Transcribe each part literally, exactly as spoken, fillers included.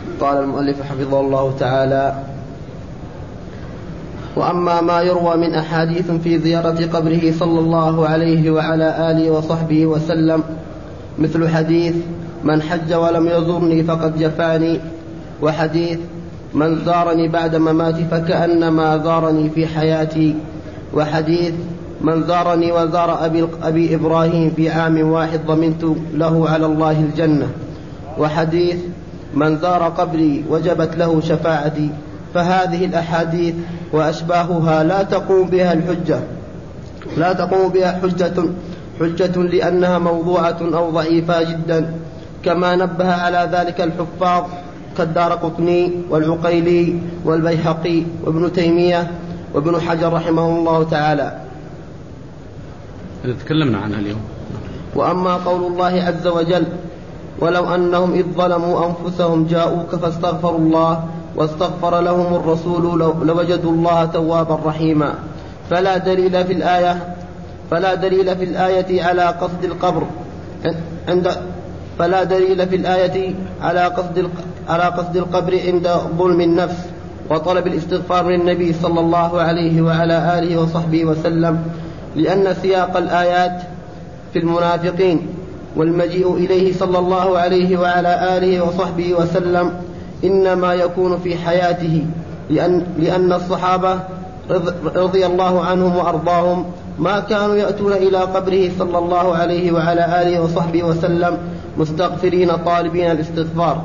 قال المؤلف حفظه الله تعالى: وأما ما يروى من أحاديث في زيارة قبره صلى الله عليه وعلى آله وصحبه وسلم مثل حديث من حج ولم يزرني فقد جفاني، وحديث من زارني بعد مماتي فكأنما زارني في حياتي، وحديث من زارني وزار أبي, أبي إبراهيم في عام واحد ضمنت له على الله الجنة، وحديث من زار قبري وجبت له شفاعتي. فهذه الأحاديث وأشباهها لا تقوم بها الحجة لا تقوم بها حجة حجة لأنها موضوعة أو ضعيفة جدا، كما نبه على ذلك الحفاظ كالدارقطني والعقيلي والبيهقي وابن تيمية وابن حجر رحمه الله تعالى. تكلمنا عنها اليوم. وأما قول الله عز وجل: ولو أنهم إذ ظلموا أنفسهم جاءوك فاستغفروا الله واستغفر لهم الرسول لوجدوا الله توابا رحيما، فلا دليل في الآية فلا دليل في الآية على قصد القبر عند فلا دليل في الآية على قصد على قصد القبر عند ظلم النفس وطلب الاستغفار للنبي صلى الله عليه وعلى آله وصحبه وسلم، لأن سياق الآيات في المنافقين والمجيء إليه صلى الله عليه وعلى آله وصحبه وسلم إنما يكون في حياته، لأن, لأن الصحابة رضي الله عنهم وأرضاهم ما كانوا يأتون إلى قبره صلى الله عليه وعلى آله وصحبه وسلم مستغفرين طالبين الاستغفار.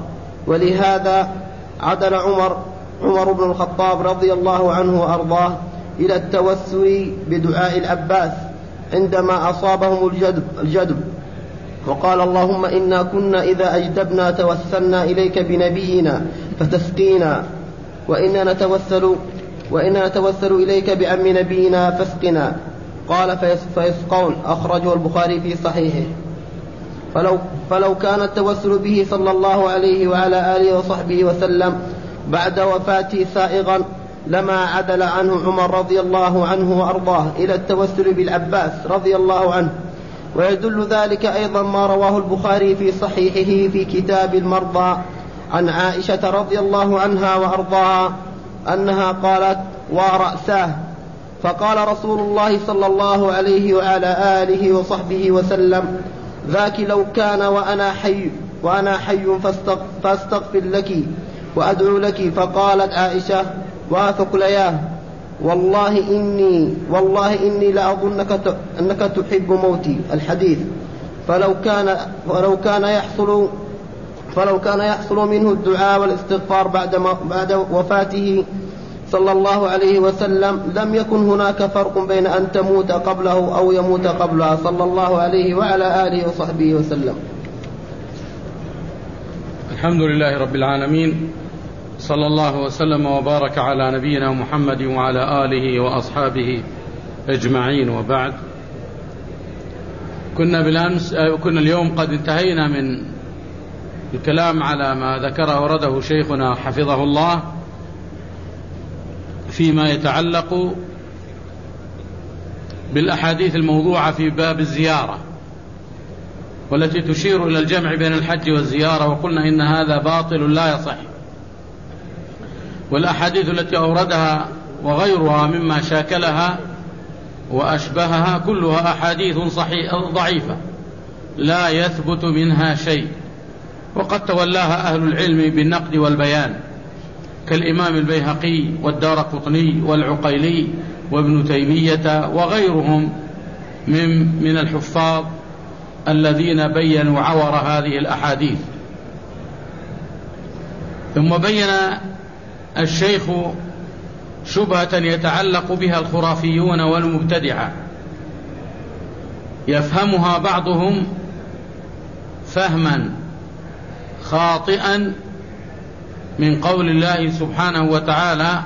ولهذا عدل عمر عمر بن الخطاب رضي الله عنه وأرضاه إلى التوسل بدعاء العباس عندما أصابهم الجدب, الجدب وقال: اللهم إنا كنا إذا أجدبنا توسلنا إليك بنبينا فتسقينا، وإنا نتوسل, وإنا نتوسل إليك بعم نبينا فاسقنا. قال: فيسقون. أخرجه البخاري في صحيحه. فلو, فلو كان التوسل به صلى الله عليه وعلى آله وصحبه وسلم بعد وفاته سائغا لما عدل عنه عمر رضي الله عنه وأرضاه إلى التوسل بالعباس رضي الله عنه. ويدل ذلك أيضا ما رواه البخاري في صحيحه في كتاب المرضى عن عائشة رضي الله عنها وأرضاها أنها قالت: ورأساه. فقال رسول الله صلى الله عليه وعلى آله وصحبه وسلم: ذاك لو كان وأنا حي وأنا حي فاستغفر لك وأدعو لك. فقالت عائشة: وثقلياه، والله إني والله إني لأظنك أنك تحب موتي. الحديث. فلو كان فلو كان يحصل فلو كان يحصل منه الدعاء والاستغفار بعد بعد وفاته صلى الله عليه وسلم لم يكن هناك فرق بين أن تموت قبله أو يموت قبلها صلى الله عليه وعلى آله وصحبه وسلم. الحمد لله رب العالمين، صلى الله وسلم وبارك على نبينا محمد وعلى آله وأصحابه أجمعين، وبعد. كنا بالأمس كنا اليوم قد انتهينا من الكلام على ما ذكره ورده شيخنا حفظه الله فيما يتعلق بالأحاديث الموضوعة في باب الزيارة والتي تشير إلى الجمع بين الحج والزيارة، وقلنا إن هذا باطل لا يصح. والأحاديث التي أوردها وغيرها مما شاكلها وأشبهها كلها أحاديث صحيحة ضعيفة لا يثبت منها شيء، وقد تولاها أهل العلم بالنقد والبيان كالإمام البيهقي والدارقطني والعقيلي وابن تيمية وغيرهم من, من الحفاظ الذين بينوا عور هذه الأحاديث. ثم بين الشيخ شبهة يتعلق بها الخرافيون والمبتدعة يفهمها بعضهم فهما خاطئا من قول الله سبحانه وتعالى: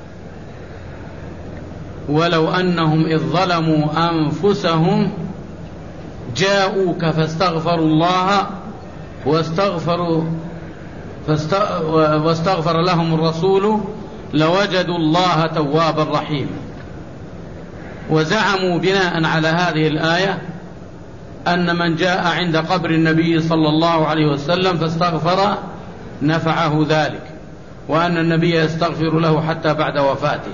ولو أنهم إذ ظلموا أنفسهم جاءوك فاستغفروا الله واستغفروا واستغفر لهم الرسول لوجدوا الله توابا رحيما. وزعموا بناء على هذه الآية أن من جاء عند قبر النبي صلى الله عليه وسلم فاستغفر نفعه ذلك، وأن النبي يستغفر له حتى بعد وفاته.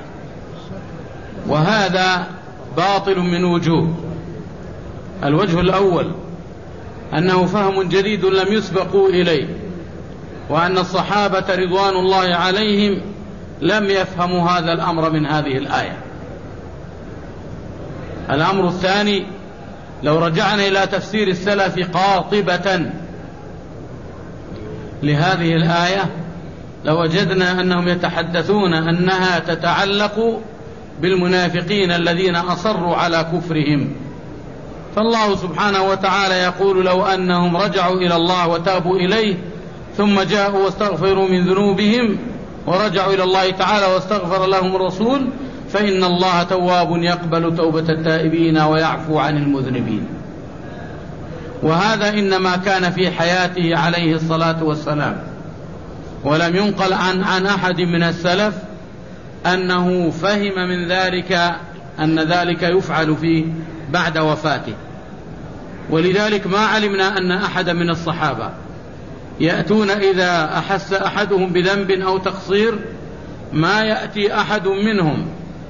وهذا باطل من وجوه. الوجه الأول أنه فهم جديد لم يسبقوا إليه، وأن الصحابة رضوان الله عليهم لم يفهموا هذا الأمر من هذه الآية. الأمر الثاني، لو رجعنا إلى تفسير السلف قاطبة لهذه الآية لوجدنا أنهم يتحدثون أنها تتعلق بالمنافقين الذين أصروا على كفرهم. فالله سبحانه وتعالى يقول: لو أنهم رجعوا إلى الله وتابوا إليه ثم جاءوا واستغفروا من ذنوبهم ورجعوا إلى الله تعالى واستغفر لهم الرسول فإن الله تواب يقبل توبة التائبين ويعفو عن المذنبين. وهذا إنما كان في حياته عليه الصلاة والسلام، ولم ينقل عن, عن أحد من السلف أنه فهم من ذلك أن ذلك يفعل فيه بعد وفاته. ولذلك ما علمنا أن أحد من الصحابة يأتون إذا أحس أحدهم بذنب أو تقصير ما يأتي أحد منهم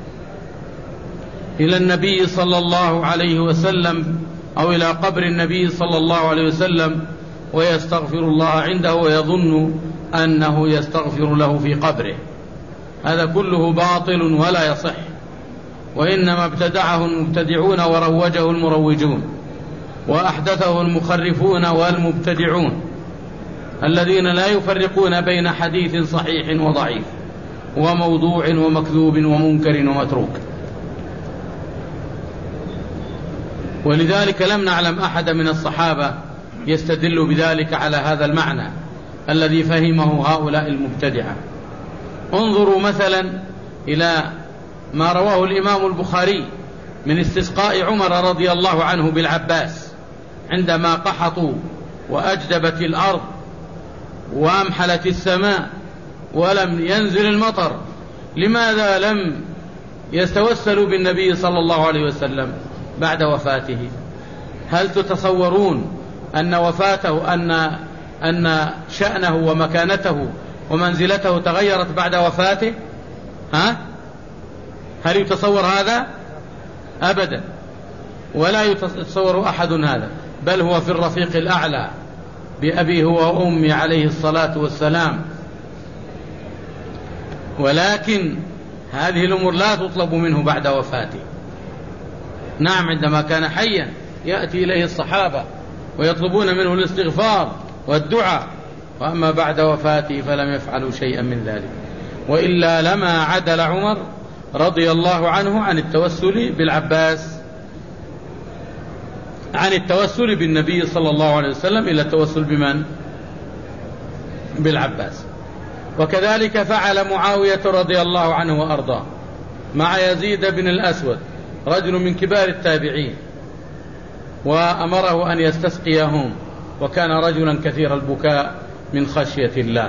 إلى النبي صلى الله عليه وسلم أو إلى قبر النبي صلى الله عليه وسلم ويستغفر الله عنده ويظن أنه يستغفر له في قبره. هذا كله باطل ولا يصح، وإنما ابتدعه المبتدعون وروجه المروجون وأحدثه المخرفون والمبتدعون الذين لا يفرقون بين حديث صحيح وضعيف وموضوع ومكذوب ومنكر ومتروك. ولذلك لم نعلم أحد من الصحابة يستدل بذلك على هذا المعنى الذي فهمه هؤلاء المبتدعة. انظروا مثلا إلى ما رواه الإمام البخاري من استسقاء عمر رضي الله عنه بالعباس عندما قحطوا وأجدبت الأرض وأمحلت السماء ولم ينزل المطر. لماذا لم يتوسلوا بالنبي صلى الله عليه وسلم بعد وفاته؟ هل تتصورون أن وفاته أن أن شأنه ومكانته ومنزلته تغيرت بعد وفاته؟ ها؟ هل يتصور هذا؟ أبدا، ولا يتصور أحد هذا، بل هو في الرفيق الأعلى بأبيه وأمي عليه الصلاة والسلام. ولكن هذه الأمور لا تطلب منه بعد وفاته. نعم، عندما كان حيا يأتي إليه الصحابة ويطلبون منه الاستغفار والدعاء، وأما بعد وفاته فلم يفعلوا شيئا من ذلك. وإلا لما عدل عمر رضي الله عنه عن التوسل بالعباس عن التوسل بالنبي صلى الله عليه وسلم إلى التوسل بمن؟ بالعباس. وكذلك فعل معاوية رضي الله عنه وأرضاه مع يزيد بن الأسود رجل من كبار التابعين، وأمره أن يستسقيهم، وكان رجلا كثير البكاء من خشية الله.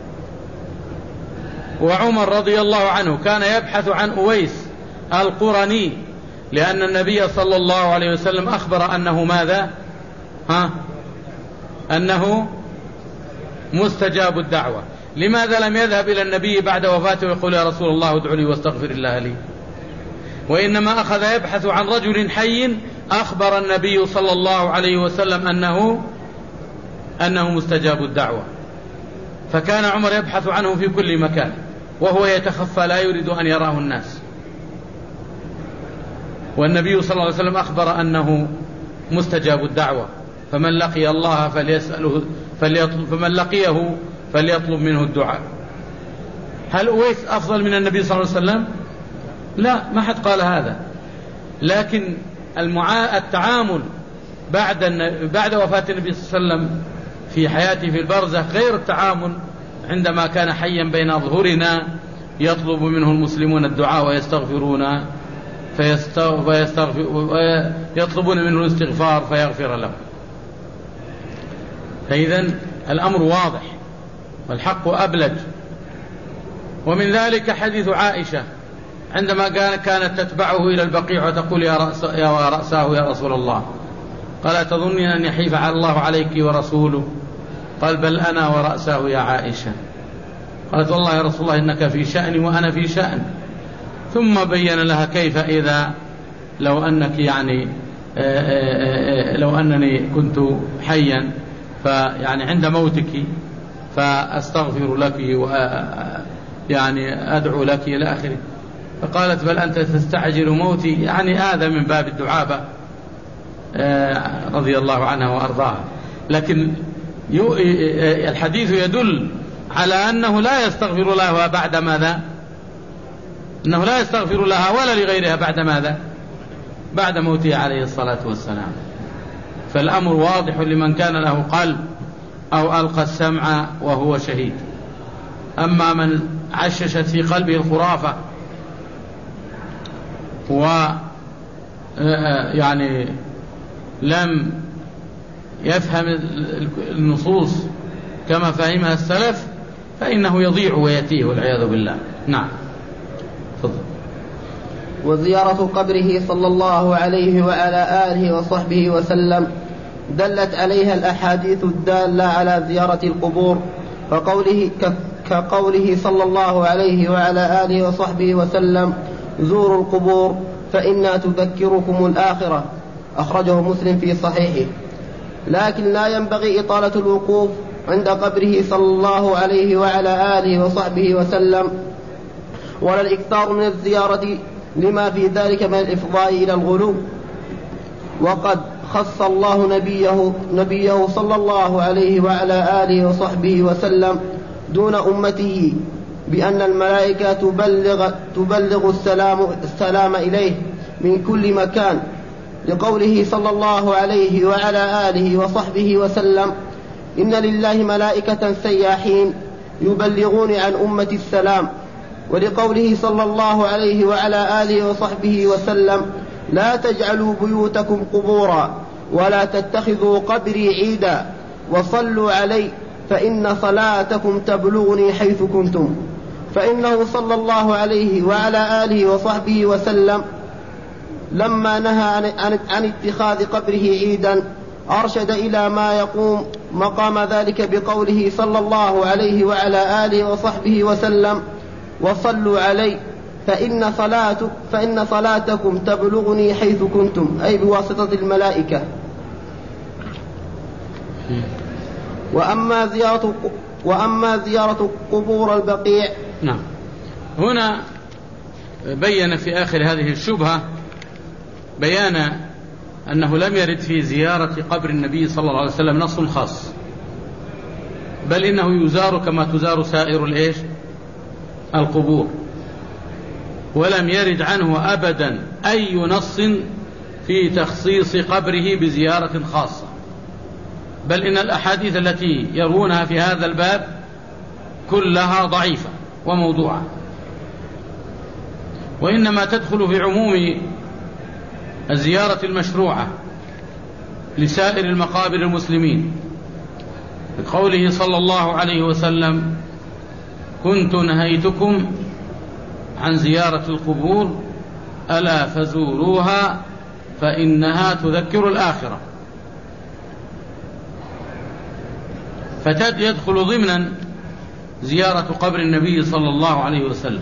وعمر رضي الله عنه كان يبحث عن أويس القرني، لأن النبي صلى الله عليه وسلم أخبر أنه ماذا؟ ها؟ أنه مستجاب الدعوة. لماذا لم يذهب إلى النبي بعد وفاته ويقول: يا رسول الله ادع لي واستغفر الله لي؟ وإنما أخذ يبحث عن رجل حي أخبر النبي صلى الله عليه وسلم أنه أنه مستجاب الدعوة. فكان عمر يبحث عنه في كل مكان وهو يتخفى لا يريد أن يراه الناس، والنبي صلى الله عليه وسلم أخبر أنه مستجاب الدعوة. فمن لقي الله فليسأله فليطلب فمن لقيه فليطلب منه الدعاء. هل أويس أفضل من النبي صلى الله عليه وسلم؟ لا، ما حد قال هذا. لكن المعا... التعامل بعد الن... بعد وفاة النبي صلى الله عليه وسلم في حياته في البرزخ غير التعامل عندما كان حيا بين ظهورنا يطلب منه المسلمون الدعاء ويستغفرون فيستغفر ويستغفر ويطلبون منه الاستغفار فيغفر له. فإذن الأمر واضح والحق أبلج. ومن ذلك حديث عائشة عندما كانت تتبعه إلى البقيع وتقول: يا رأس يا رأساه يا رسول الله، قال: تظنين أن يحيف على الله عليك ورسوله؟ قال بل أنا ورأسه يا عائشة. قالت والله يا رسول الله إنك في شأن وأنا في شأن. ثم بين لها كيف إذا لو أنك يعني لو أنني كنت حيا فيعني عند موتك فأستغفر لك ويعني أدعو لك إلى آخره. فقالت بل أنت تستعجل موتي، يعني هذا من باب الدعابة رضي الله عنها وأرضاها. لكن الحديث يدل على أنه لا يستغفر لها بعد ماذا؟ أنه لا يستغفر لها ولا لغيرها بعد ماذا؟ بعد موته عليه الصلاة والسلام. فالأمر واضح لمن كان له قلب أو ألقى السمع وهو شهيد. أما من عششت في قلبه الخرافة و يعني لم يفهم النصوص كما فهمها السلف فإنه يضيع ويتيه والعياذ بالله. نعم تفضل. وزيارة قبره صلى الله عليه وعلى آله وصحبه وسلم دلت عليها الأحاديث الدالة على زيارة القبور، فقوله كقوله صلى الله عليه وعلى آله وصحبه وسلم زوروا القبور فإنها تذكركم الآخرة، أخرجه مسلم في صحيحه. لكن لا ينبغي إطالة الوقوف عند قبره صلى الله عليه وعلى آله وصحبه وسلم ولا الإكثار من الزيارة لما في ذلك من الإفضاء إلى الغلو. وقد خص الله نبيه, نبيه صلى الله عليه وعلى آله وصحبه وسلم دون أمته بأن الملائكة تبلغ, تبلغ السلام, السلام إليه من كل مكان، لقوله صلى الله عليه وعلى آله وصحبه وسلم إن لله ملائكة سياحين يبلغون عن أمة السلام، ولقوله صلى الله عليه وعلى آله وصحبه وسلم لا تجعلوا بيوتكم قبورا ولا تتخذوا قبري عيدا وصلوا علي فإن صلاتكم تبلغني حيث كنتم. فإنه صلى الله عليه وعلى آله وصحبه وسلم لما نهى عن, عن اتخاذ قبره عيدا أرشد إلى ما يقوم مقام ذلك بقوله صلى الله عليه وعلى آله وصحبه وسلم وصلوا علي فإن, صلاتك فإن صلاتكم تبلغني حيث كنتم، أي بواسطة الملائكة. وأما زيارة, وأما زيارة قبور البقيع. نعم. هنا بين في آخر هذه الشبهة بيان أنه لم يرد في زيارة قبر النبي صلى الله عليه وسلم نص خاص، بل إنه يزار كما تزار سائر الإيش القبور، ولم يرد عنه أبدا أي نص في تخصيص قبره بزيارة خاصة، بل إن الأحاديث التي يروونها في هذا الباب كلها ضعيفة وموضوعة، وإنما تدخل في عموم الزيارة المشروعة لسائر المقابر المسلمين، بقوله صلى الله عليه وسلم كنت نهيتكم عن زيارة القبور ألا فزوروها فإنها تذكر الآخرة. فيدخل ضمنا زيارة قبر النبي صلى الله عليه وسلم،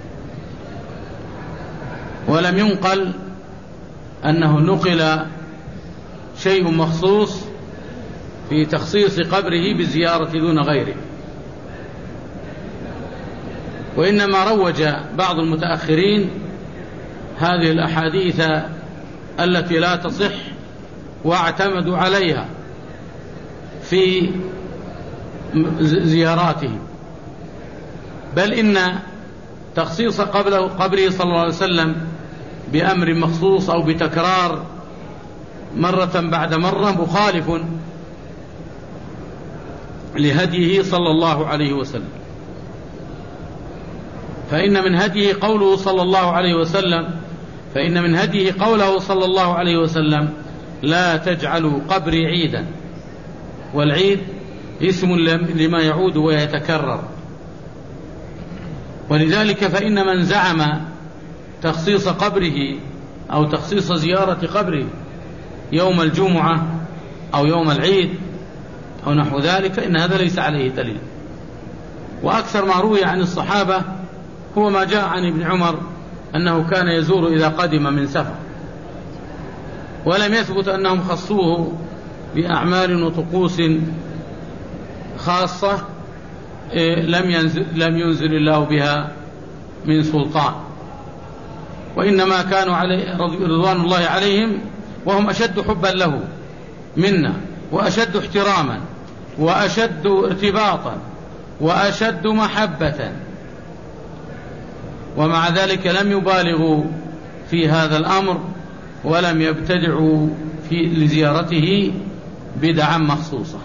ولم ينقل أنه نقل شيء مخصوص في تخصيص قبره بالزيارة دون غيره، وإنما روج بعض المتأخرين هذه الأحاديث التي لا تصح واعتمدوا عليها في زياراتهم، بل إن تخصيص قبره صلى الله عليه وسلم بأمر مخصوص أو بتكرار مرة بعد مرة مخالف لهديه صلى الله عليه وسلم. فإن من هديه قوله صلى الله عليه وسلم فإن من هديه قوله صلى الله عليه وسلم لا تجعلوا قبري عيدا، والعيد اسم لما يعود ويتكرر، ولذلك فإن من زعم تخصيص قبره أو تخصيص زيارة قبره يوم الجمعة أو يوم العيد أو نحو ذلك، إن هذا ليس عليه دليل. وأكثر ما روي عن الصحابة هو ما جاء عن ابن عمر أنه كان يزور إذا قدم من سفر، ولم يثبت أنهم خصوه بأعمال وطقوس خاصة لم ينزل, لم ينزل الله بها من سلطان، وإنما كانوا عليه رضوان الله عليهم وهم أشد حبا له منا، وأشد احتراما، وأشد ارتباطا، وأشد محبة، ومع ذلك لم يبالغوا في هذا الأمر، ولم يبتدعوا في لزيارته بدعا مخصوصة،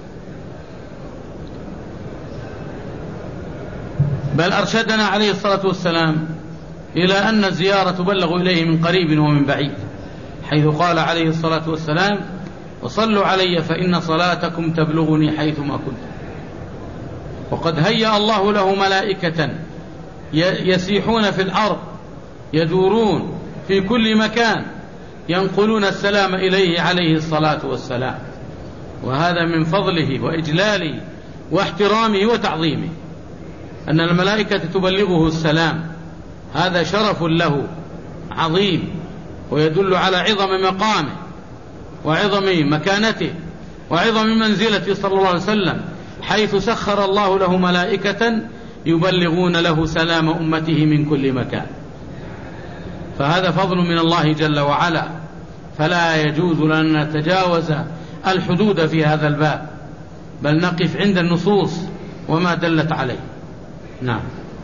بل أرشدنا عليه الصلاة والسلام إلى أن الزيارة تبلغ إليه من قريب ومن بعيد، حيث قال عليه الصلاة والسلام: وصلوا علي فإن صلاتكم تبلغني حيثما كنتم. وقد هيأ الله له ملائكة يسيحون في الأرض يدورون في كل مكان ينقلون السلام إليه عليه الصلاة والسلام، وهذا من فضله وإجلاله واحترامه وتعظيمه، أن الملائكة تبلغه السلام، هذا شرف له عظيم، ويدل على عظم مقامه وعظم مكانته وعظم منزلته صلى الله عليه وسلم، حيث سخر الله له ملائكة يبلغون له سلام أمته من كل مكان. فهذا فضل من الله جل وعلا، فلا يجوز لنا أن نتجاوز الحدود في هذا الباب، بل نقف عند النصوص وما دلت عليه. نعم.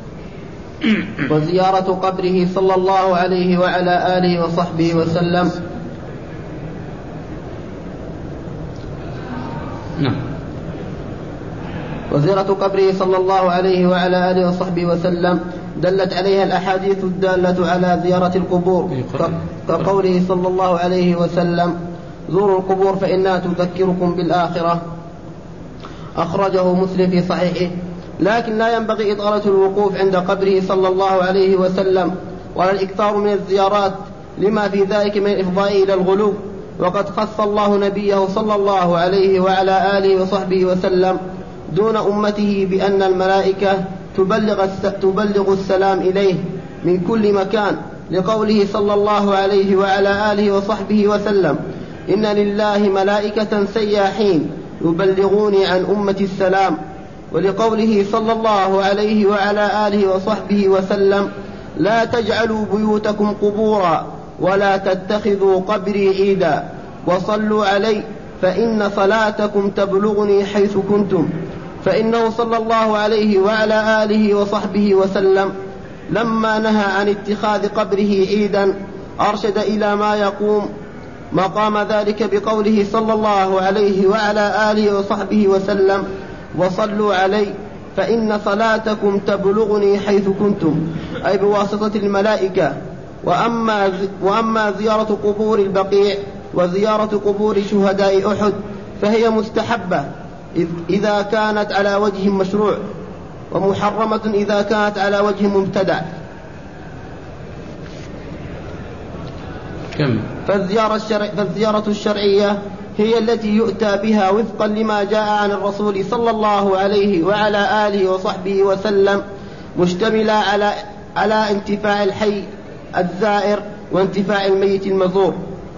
وزيارة قبره صلى الله عليه وعلى آله وصحبه وسلم. نعم. وزيارة قبره صلى الله عليه وعلى آله وصحبه وسلم دلت عليها الأحاديث الدالة على زيارة القبور، كقوله صلى الله عليه وسلم: زوروا القبور فإنها تذكركم بالآخرة، أخرجه مسلم في صحيحه. لكن لا ينبغي إطالة الوقوف عند قبره صلى الله عليه وسلم ولا الإكثار من الزيارات، لما في ذلك من الإفضاء إلى الغلو. وقد خص الله نبيه صلى الله عليه وعلى آله وصحبه وسلم دون أمته بأن الملائكة تبلغ, تبلغ السلام إليه من كل مكان، لقوله صلى الله عليه وعلى آله وصحبه وسلم: إن لله ملائكة سياحين يبلغوني عن أمتي السلام. ولقوله صلى الله عليه وعلى آله وصحبه وسلم: لا تجعلوا بيوتكم قبورا ولا تتخذوا قبري عيدا وصلوا علي فإن صلاتكم تبلغني حيث كنتم. فإنه صلى الله عليه وعلى آله وصحبه وسلم لما نهى عن اتخاذ قبره عيدا أرشد إلى ما يقوم مقام ذلك بقوله صلى الله عليه وعلى آله وصحبه وسلم: وصلوا علي فإن صلاتكم تبلغني حيث كنتم، أي بواسطة الملائكة. وأما, وأما زيارة قبور البقيع وزيارة قبور شهداء أحد فهي مستحبة إذا كانت على وجه مشروع، ومحرمة إذا كانت على وجه مبتدع. فالزيارة, الشرع فالزيارة الشرعية هي التي يؤتى بها وفقا لما جاء عن الرسول صلى الله عليه وعلى آله وصحبه وسلم، مشتملة على, على انتفاع الحي الزائر وانتفاع الميت المزور.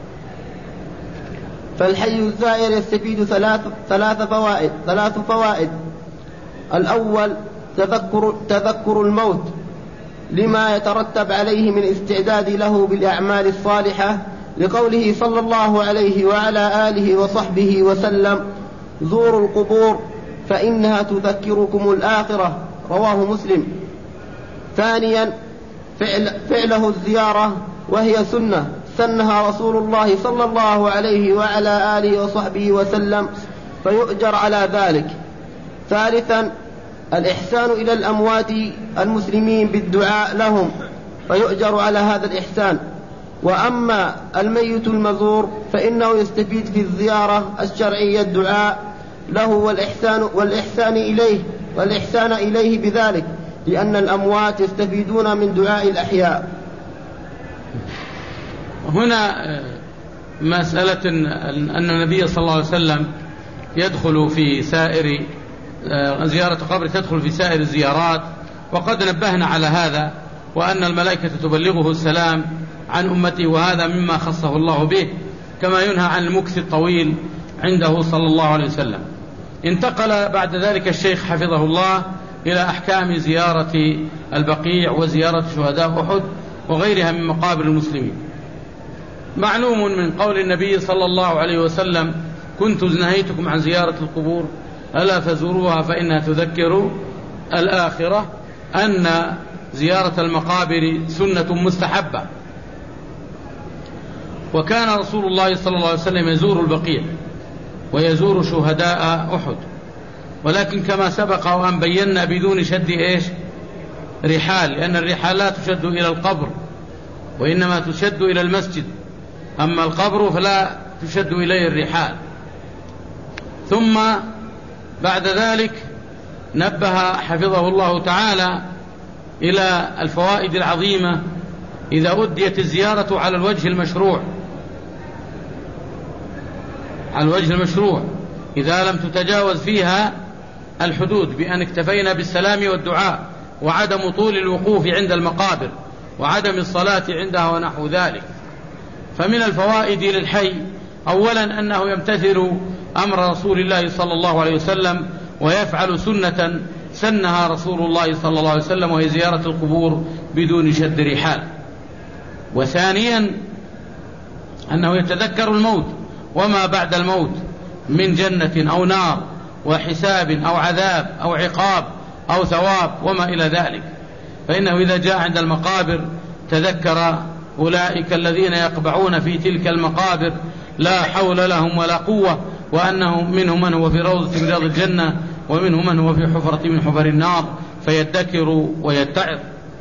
فالحي الزائر يستفيد ثلاث, ثلاث فوائد ثلاث فوائد الأول تذكر, تذكر الموت لما يترتب عليه من استعداد له بالأعمال الصالحة، لقوله صلى الله عليه وعلى آله وصحبه وسلم: زوروا القبور فإنها تذكركم الآخرة، رواه مسلم. ثانيا فعل فعله الزيارة، وهي سنة سنها رسول الله صلى الله عليه وعلى آله وصحبه وسلم، فيؤجر على ذلك. ثالثا الإحسان إلى الأموات المسلمين بالدعاء لهم، فيؤجر على هذا الإحسان. وأما الميت المزور فإنه يستفيد في الزيارة الشرعية الدعاء له والإحسان, والإحسان إليه والإحسان إليه بذلك، لأن الأموات يستفيدون من دعاء الأحياء. هنا مسألة أن النبي صلى الله عليه وسلم يدخل في سائر زيارة قبر تدخل في سائر الزيارات، وقد نبهنا على هذا، وأن الملائكة تبلغه السلام عن أمته، وهذا مما خصه الله به، كما ينهى عن المكث الطويل عنده صلى الله عليه وسلم. انتقل بعد ذلك الشيخ حفظه الله إلى أحكام زيارة البقيع وزيارة شهداء أحد وغيرها من مقابر المسلمين. معلوم من قول النبي صلى الله عليه وسلم: كنت نهيتكم عن زيارة القبور ألا فزوروها فإنها تذكر الآخرة، أن زيارة المقابر سنة مستحبة. وكان رسول الله صلى الله عليه وسلم يزور البقيع ويزور شهداء أحد، ولكن كما سبق وأن بينا بدون شد إيش رحال، لأن الرحال لا تشد إلى القبر وإنما تشد إلى المسجد، أما القبر فلا تشد إليه الرحال. ثم بعد ذلك نبه حفظه الله تعالى إلى الفوائد العظيمة إذا أديت الزيارة على الوجه المشروع، على الوجه المشروع إذا لم تتجاوز فيها الحدود، بأن اكتفينا بالسلام والدعاء وعدم طول الوقوف عند المقابر وعدم الصلاة عندها ونحو ذلك. فمن الفوائد للحي أولا أنه يمتثل أمر رسول الله صلى الله عليه وسلم ويفعل سنة سنها رسول الله صلى الله عليه وسلم، وهي زيارة القبور بدون شد رحال. وثانيا أنه يتذكر الموت وما بعد الموت من جنة أو نار وحساب أو عذاب أو عقاب أو ثواب وما إلى ذلك، فإنه إذا جاء عند المقابر تذكر أولئك الذين يقبعون في تلك المقابر لا حول لهم ولا قوة، وأنهم منهم من هو في روضة من رياض الجنة ومنهم من هو في حفرة من حفر النار، فيدكر ويتعظ.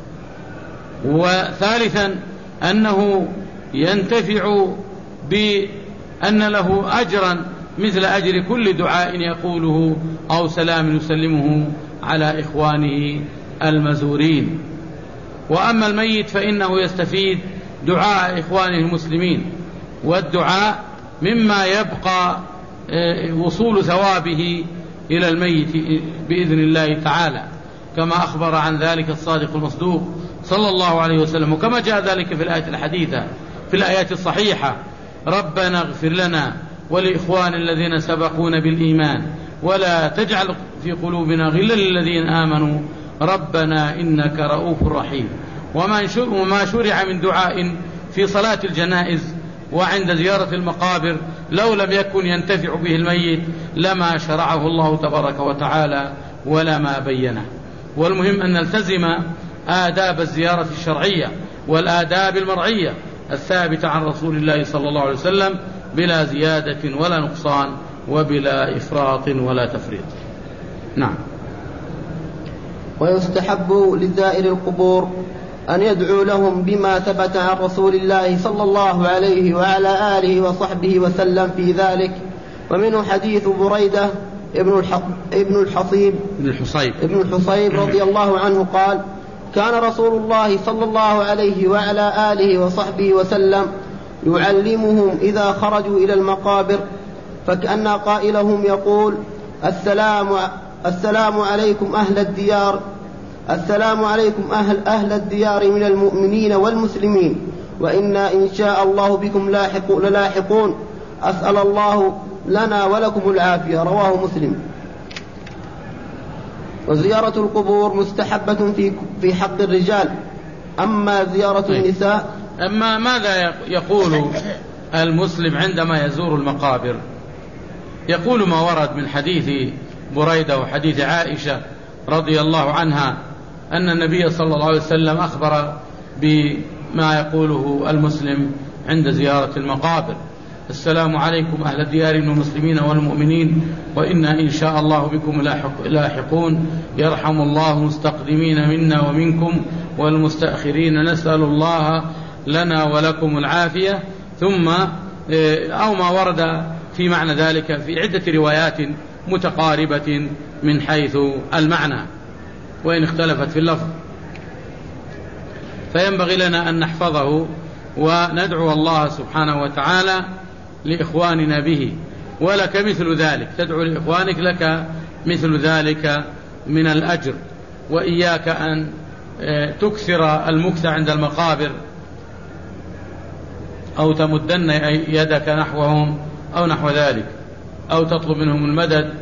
وثالثا أنه ينتفع بأن له أجرا مثل أجر كل دعاء يقوله أو سلام يسلمه على إخوانه المزورين. وأما الميت فإنه يستفيد دعاء إخوانه المسلمين، والدعاء مما يبقى وصول ثوابه إلى الميت بإذن الله تعالى، كما أخبر عن ذلك الصادق المصدوق صلى الله عليه وسلم، وكما جاء ذلك في الآية الحديثة في الآيات الصحيحة: ربنا اغفر لنا ولإخوان الذين سبقونا بالإيمان ولا تجعل في قلوبنا غلا للذين آمنوا ربنا إنك رؤوف رحيم. وما شرع من دعاء في صلاة الجنائز وعند زيارة المقابر لو لم يكن ينتفع به الميت لما شرعه الله تبارك وتعالى ولما بينه. والمهم أن نلتزم آداب الزيارة الشرعية والآداب المرعية الثابتة عن رسول الله صلى الله عليه وسلم بلا زيادة ولا نقصان وبلا إفراط ولا تفريط. نعم. ويستحب لزائر القبور أن يدعو لهم بما ثبت عن رسول الله صلى الله عليه وعلى آله وصحبه وسلم في ذلك. ومنه حديث بريدة ابن الحصيب ابن الحصيب ابن الحصيب رضي الله عنه قال: كان رسول الله صلى الله عليه وعلى آله وصحبه وسلم يعلمهم إذا خرجوا إلى المقابر فكأن قائلهم يقول: السلام السلام عليكم أهل الديار السلام عليكم أهل أهل الديار من المؤمنين والمسلمين، وإنا إن شاء الله بكم لاحق للاحقون، أسأل الله لنا ولكم العافية. رواه مسلم. وزيارة القبور مستحبة في في حق الرجال، أما زيارة النساء. أما ماذا يقول المسلم عندما يزور المقابر؟ يقول ما ورد من حديث بريدة وحديث عائشة رضي الله عنها أن النبي صلى الله عليه وسلم أخبر بما يقوله المسلم عند زيارة المقابر: السلام عليكم أهل الديار من المسلمين والمؤمنين، وإنا إن شاء الله بكم لاحقون، يرحم الله المستقدمين منا ومنكم والمستأخرين، نسأل الله لنا ولكم العافية. ثم أو ما ورد في معنى ذلك في عدة روايات متقاربة من حيث المعنى وإن اختلفت في اللفظ، فينبغي لنا أن نحفظه وندعو الله سبحانه وتعالى لإخواننا به. ولك مثل ذلك، تدعو لإخوانك لك مثل ذلك من الأجر. وإياك أن تكثر المكث عند المقابر أو تمدن يدك نحوهم أو نحو ذلك، أو تطلب منهم المدد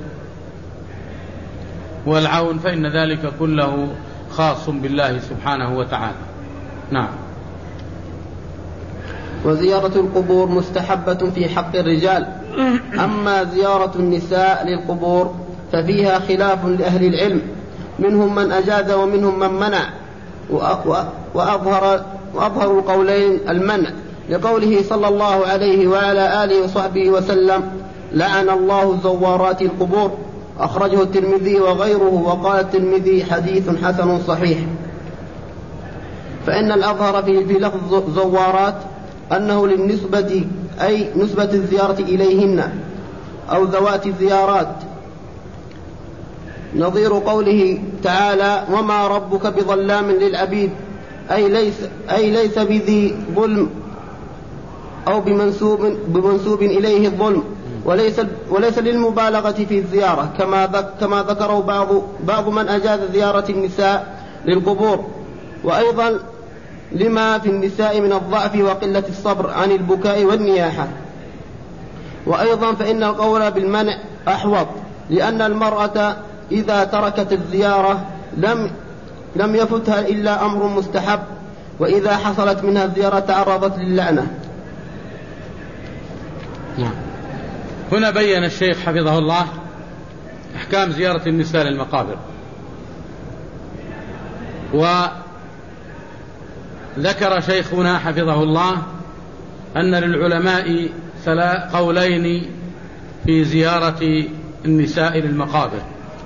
والعون، فإن ذلك كله خاص بالله سبحانه وتعالى. نعم. وزيارة القبور مستحبة في حق الرجال، أما زيارة النساء للقبور ففيها خلاف لأهل العلم، منهم من أجاز ومنهم من منع، وأظهر, وأظهر القولين المنع، لقوله صلى الله عليه وعلى آله وصحبه وسلم: لعن الله زوارات القبور، أخرجه الترمذي وغيره، وقال الترمذي: حديث حسن صحيح. فإن الأظهر في لفظ زوارات أنه للنسبة، أي نسبة الزيارة إليهن أو ذوات الزيارات، نظير قوله تعالى: وما ربك بظلام للعبيد، أي ليس, أي ليس بذي ظلم أو بمنسوب, بمنسوب إليه الظلم، وليس, وليس للمبالغة في الزيارة، كما, ذك كما ذكره بعض, بعض من أجاز زيارة النساء للقبور، وأيضا لما في النساء من الضعف وقلة الصبر عن البكاء والنياحة. وأيضا فإن القول بالمنع أحوط، لأن المرأة إذا تركت الزيارة لم, لم يفتها إلا أمر مستحب، وإذا حصلت منها الزيارة تعرضت للعنة. هنا بين الشيخ حفظه الله أحكام زيارة النساء للمقابر، وذكر شيخنا حفظه الله أن للعلماء قولين في زيارة النساء للمقابر،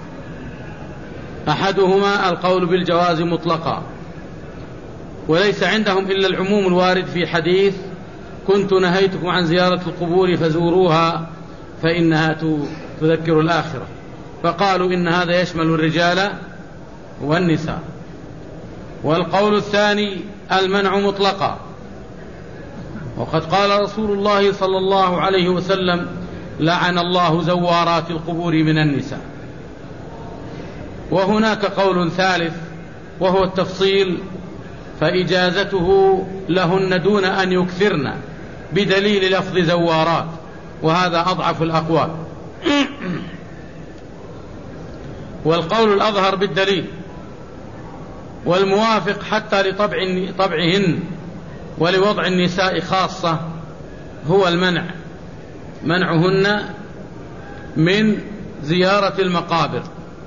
أحدهما القول بالجواز مطلقا، وليس عندهم إلا العموم الوارد في حديث: كنت نهيتكم عن زيارة القبور فزوروها فإنها تذكر الآخرة، فقالوا إن هذا يشمل الرجال والنساء. والقول الثاني المنع مطلقا، وقد قال رسول الله صلى الله عليه وسلم: لعن الله زوارات القبور من النساء. وهناك قول ثالث وهو التفصيل، فإجازته لهن دون أن يكثرن بدليل لفظ زوارات، وهذا أضعف الأقوال. والقول الأظهر بالدليل والموافق حتى لطبع طبعهن ولوضع النساء خاصة هو المنع، منعهن من زيارة المقابر،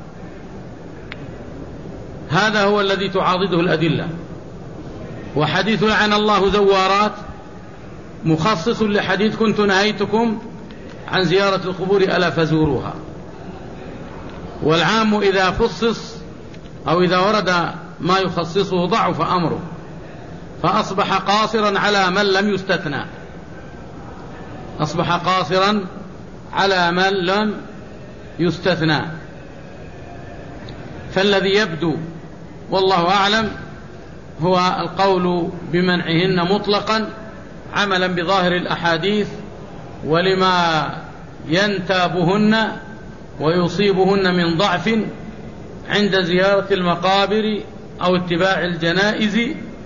هذا هو الذي تعاضده الأدلة. وحديث لعن الله زوارات مخصص لحديث كنت نهيتكم عن زيارة القبور ألا فزوروها. والعام إذا خصص أو إذا ورد ما يخصصه ضعف أمره، فأصبح قاصرا على من لم يستثنى، أصبح قاصرا على من لم يستثنى. فالذي يبدو والله أعلم هو القول بمنعهن مطلقا عملا بظاهر الأحاديث، ولما ينتابهن ويصيبهن من ضعف عند زيارة المقابر أو اتباع الجنائز،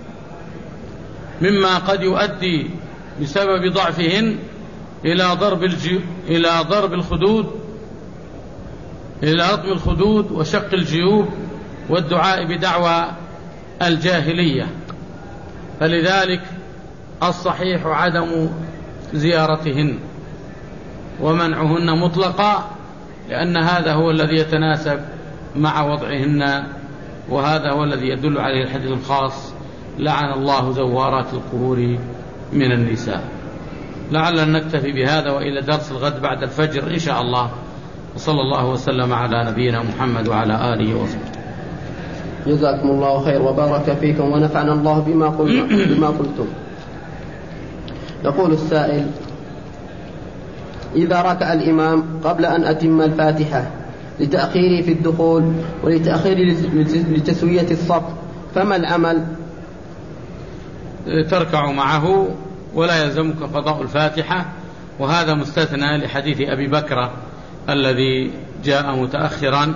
مما قد يؤدي بسبب ضعفهن إلى ضرب الجي... إلى ضرب الخدود إلى رطم الخدود وشق الجيوب والدعاء بدعوى الجاهلية. فلذلك الصحيح عدم زيارتهن ومنعهن مطلقا، لأن هذا هو الذي يتناسب مع وضعهن، وهذا هو الذي يدل عليه الحديث الخاص: لعن الله زوارات القبور من النساء. لعلنا نكتفي بهذا، وإلى درس الغد بعد الفجر إن شاء الله. وصلى الله وسلم على نبينا محمد وعلى آله وصحبه. جزاكم الله خير وبارك فيكم ونفعنا الله بما قلنا بما قلتم. يقول السائل: إذا ركع الإمام قبل أن أتم الفاتحة لتأخيري في الدخول ولتأخيري لتسوية الصف، فما العمل؟ تركع معه ولا يلزمك قضاء الفاتحة، وهذا مستثنى لحديث أبي بكر الذي جاء متأخرا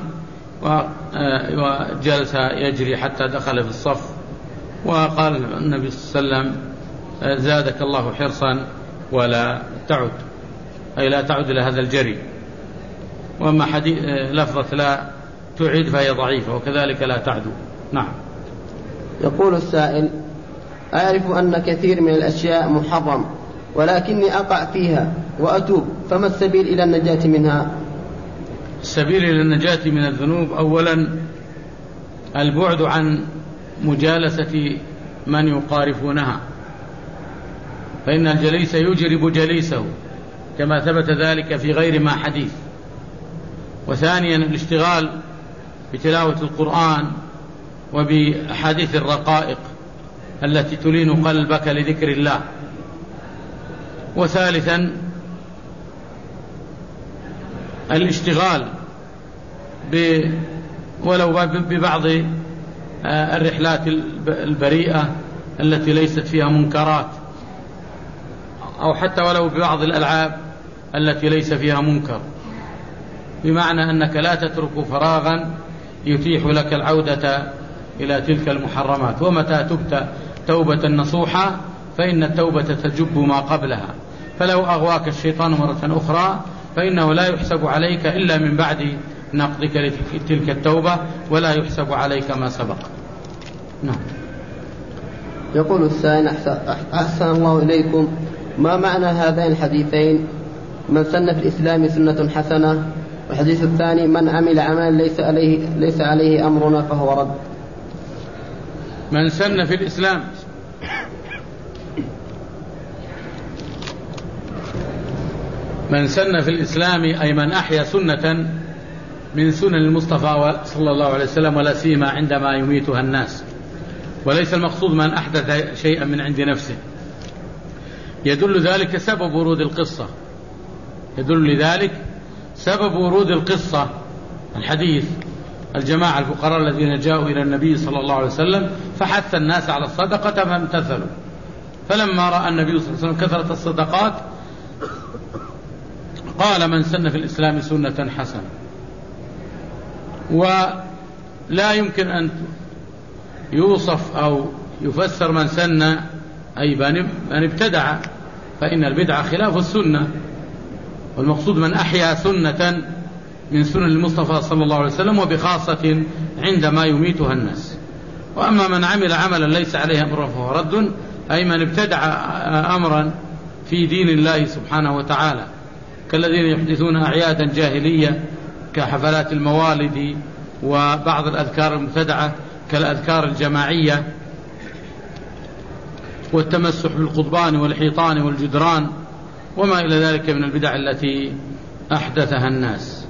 وجلس يجري حتى دخل في الصف، وقال النبي صلى الله عليه وسلم زادك الله حرصا ولا تعد، أي لا تعد إلى هذا الجري. وأما حديث لفظة لا تعد فهي ضعيفة، وكذلك لا تعدو. نعم. يقول السائل: أعرف أن كثير من الأشياء محرم ولكني أقع فيها وأتوب، فما السبيل إلى النجاة منها؟ السبيل إلى النجاة من الذنوب أولا البعد عن مجالسة من يقارفونها، فإن الجليس يجرب جليسه كما ثبت ذلك في غير ما حديث. وثانيا الاشتغال بتلاوة القرآن وبأحاديث الرقائق التي تلين قلبك لذكر الله. وثالثا الاشتغال ولو ببعض الرحلات البريئة التي ليست فيها منكرات، أو حتى ولو ببعض الألعاب التي ليس فيها منكر، بمعنى أنك لا تترك فراغا يتيح لك العودة إلى تلك المحرمات. ومتى تبت توبة نصوحة فإن التوبة تجب ما قبلها، فلو أغواك الشيطان مرة أخرى فإنه لا يحسب عليك إلا من بعد نقضك لتلك التوبة، ولا يحسب عليك ما سبق. نعم. يقول السائل: أحسن الله إليكم، ما معنى هذين الحديثين: من سن في الإسلام سنة حسنة، والحديث الثاني: من عمل عملا ليس عليه, ليس عليه أمرنا فهو رد؟ من سن في الإسلام من سن في الإسلام أي من أحيا سنة من سنن المصطفى صلى الله عليه وسلم، ولا سيما عندما يميتها الناس، وليس المقصود من أحدث شيئا من عند نفسه. يدل ذلك سبب ورود القصة يدل لذلك سبب ورود القصة الحديث: الجماعة الفقراء الذين جاءوا إلى النبي صلى الله عليه وسلم فحث الناس على الصدقة فامتثلوا، فلما رأى النبي صلى الله عليه وسلم كثرة الصدقات قال: من سن في الإسلام سنة حسنة. ولا يمكن أن يوصف أو يفسر من سن أي من ابتدع، فإن البدعة خلاف السنة، والمقصود من أحيا سنة من سنن المصطفى صلى الله عليه وسلم، وبخاصة عندما يميتها الناس. وأما من عمل عملا ليس عليه أمر فهو رد، أي من ابتدع أمرا في دين الله سبحانه وتعالى، كالذين يحدثون أعيادا جاهلية كحفلات الموالد وبعض الأذكار المبتدعة كالأذكار الجماعية والتمسح بالقضبان والحيطان والجدران وما إلى ذلك من البدع التي أحدثها الناس.